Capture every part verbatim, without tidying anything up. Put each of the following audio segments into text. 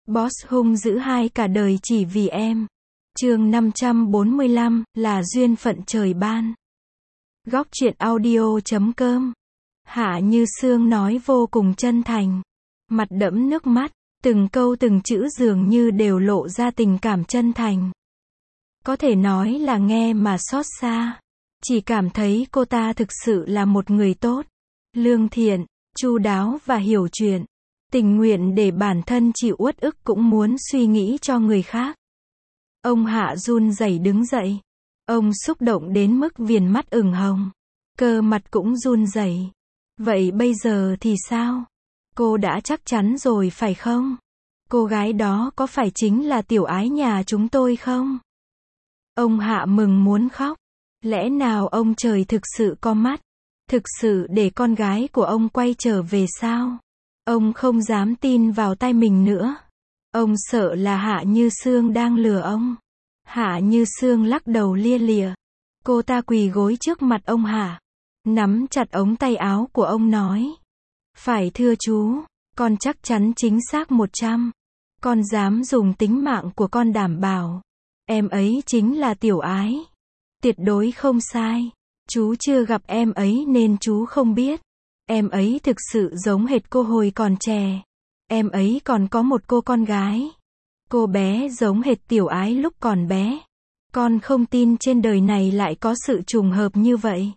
Boss hung dữ hai cả đời chỉ vì em. Chương năm trăm bốn mươi lăm, là duyên phận trời ban. Góc truyện audio chấm com. Hạ Như Sương nói vô cùng chân thành, mặt đẫm nước mắt, từng câu từng chữ dường như đều lộ ra tình cảm chân thành. Có thể nói là nghe mà xót xa, chỉ cảm thấy cô ta thực sự là một người tốt, lương thiện, chu đáo và hiểu chuyện, tình nguyện để bản thân chịu uất ức cũng muốn suy nghĩ cho người khác. Ông Hạ run rẩy đứng dậy. Ông xúc động đến mức viền mắt ửng hồng, cơ mặt cũng run rẩy. Vậy bây giờ thì sao? Cô đã chắc chắn rồi phải không? Cô gái đó có phải chính là tiểu ái nhà chúng tôi không? Ông Hạ mừng muốn khóc. Lẽ nào ông trời thực sự có mắt? Thực sự để con gái của ông quay trở về sao? Ông không dám tin vào tai mình nữa. Ông sợ là Hạ Như Sương đang lừa ông. Hạ Như Sương lắc đầu lia lịa. Cô ta quỳ gối trước mặt ông Hạ, nắm chặt ống tay áo của ông nói. Phải thưa chú, con chắc chắn chính xác một trăm. Con dám dùng tính mạng của con đảm bảo. Em ấy chính là tiểu ái. Tuyệt đối không sai. Chú chưa gặp em ấy nên chú không biết. Em ấy thực sự giống hệt cô hồi còn trẻ. Em ấy còn có một cô con gái. Cô bé giống hệt tiểu ái lúc còn bé. Con không tin trên đời này lại có sự trùng hợp như vậy.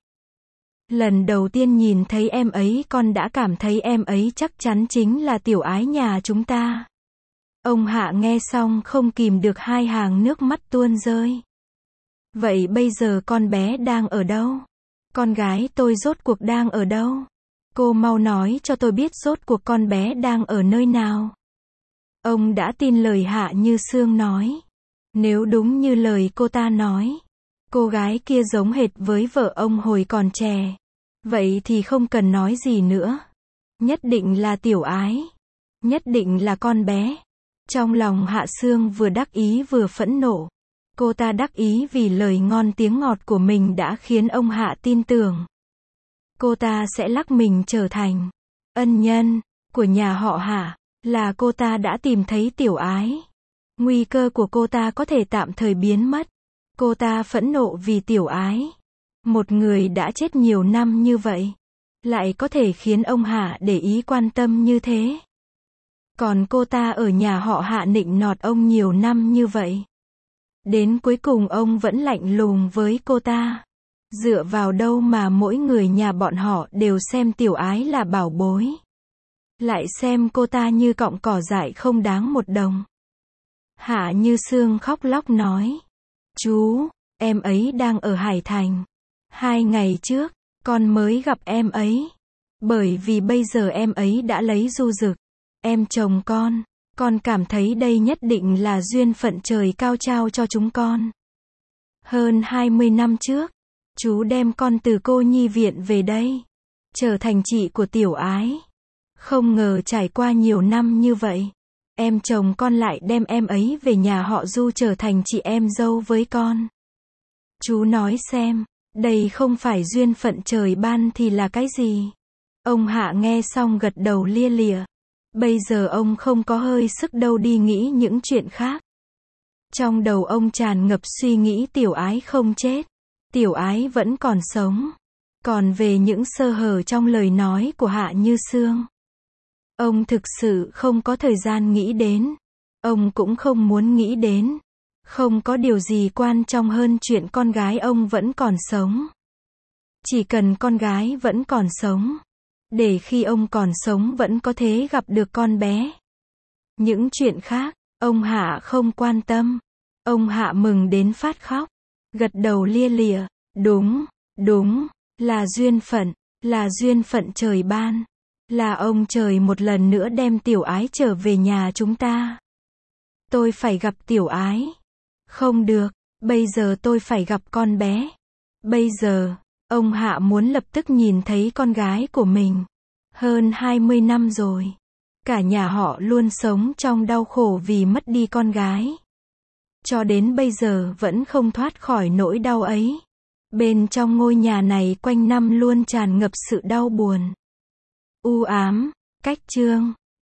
Lần đầu tiên nhìn thấy em ấy con đã cảm thấy em ấy chắc chắn chính là tiểu ái nhà chúng ta. Ông Hạ nghe xong không kìm được hai hàng nước mắt tuôn rơi. Vậy bây giờ con bé đang ở đâu? Con gái tôi rốt cuộc đang ở đâu? Cô mau nói cho tôi biết rốt cuộc con bé đang ở nơi nào. Ông đã tin lời Hạ Như Sương nói. Nếu đúng như lời cô ta nói, cô gái kia giống hệt với vợ ông hồi còn trẻ, vậy thì không cần nói gì nữa. Nhất định là tiểu ái. Nhất định là con bé. Trong lòng Hạ Sương vừa đắc ý vừa phẫn nộ. Cô ta đắc ý vì lời ngon tiếng ngọt của mình đã khiến ông Hạ tin tưởng. Cô ta sẽ lắc mình trở thành ân nhân của nhà họ Hạ, là cô ta đã tìm thấy tiểu ái. Nguy cơ của cô ta có thể tạm thời biến mất. Cô ta phẫn nộ vì tiểu ái. Một người đã chết nhiều năm như vậy, lại có thể khiến ông Hạ để ý quan tâm như thế. Còn cô ta ở nhà họ Hạ nịnh nọt ông nhiều năm như vậy. Đến cuối cùng ông vẫn lạnh lùng với cô ta. Dựa vào đâu mà mỗi người nhà bọn họ đều xem tiểu ái là bảo bối. Lại xem cô ta như cọng cỏ dại không đáng một đồng. Hạ Như Sương khóc lóc nói. Chú, em ấy đang ở Hải Thành. Hai ngày trước, con mới gặp em ấy. Bởi vì bây giờ em ấy đã lấy Du Dực, em chồng con. Con cảm thấy đây nhất định là duyên phận trời cao trao cho chúng con. Hơn hai mươi năm trước, chú đem con từ cô nhi viện về đây, trở thành chị của tiểu ái. Không ngờ trải qua nhiều năm như vậy, em chồng con lại đem em ấy về nhà họ Du trở thành chị em dâu với con. Chú nói xem, đây không phải duyên phận trời ban thì là cái gì? Ông Hạ nghe xong gật đầu lia lịa. Bây giờ ông không có hơi sức đâu đi nghĩ những chuyện khác. Trong đầu ông tràn ngập suy nghĩ tiểu ái không chết. Tiểu ái vẫn còn sống. Còn về những sơ hở trong lời nói của Hạ Như Sương, ông thực sự không có thời gian nghĩ đến. Ông cũng không muốn nghĩ đến. Không có điều gì quan trọng hơn chuyện con gái ông vẫn còn sống. Chỉ cần con gái vẫn còn sống, để khi ông còn sống vẫn có thể gặp được con bé. Những chuyện khác, ông Hạ không quan tâm. Ông Hạ mừng đến phát khóc. Gật đầu lia lịa. Đúng, đúng, là duyên phận, là duyên phận trời ban. Là ông trời một lần nữa đem tiểu ái trở về nhà chúng ta. Tôi phải gặp tiểu ái. Không được, bây giờ tôi phải gặp con bé. Bây giờ, ông Hạ muốn lập tức nhìn thấy con gái của mình. Hơn hai mươi năm rồi, cả nhà họ luôn sống trong đau khổ vì mất đi con gái. Cho đến bây giờ vẫn không thoát khỏi nỗi đau ấy. Bên trong ngôi nhà này quanh năm luôn tràn ngập sự đau buồn, u ám. Cách chương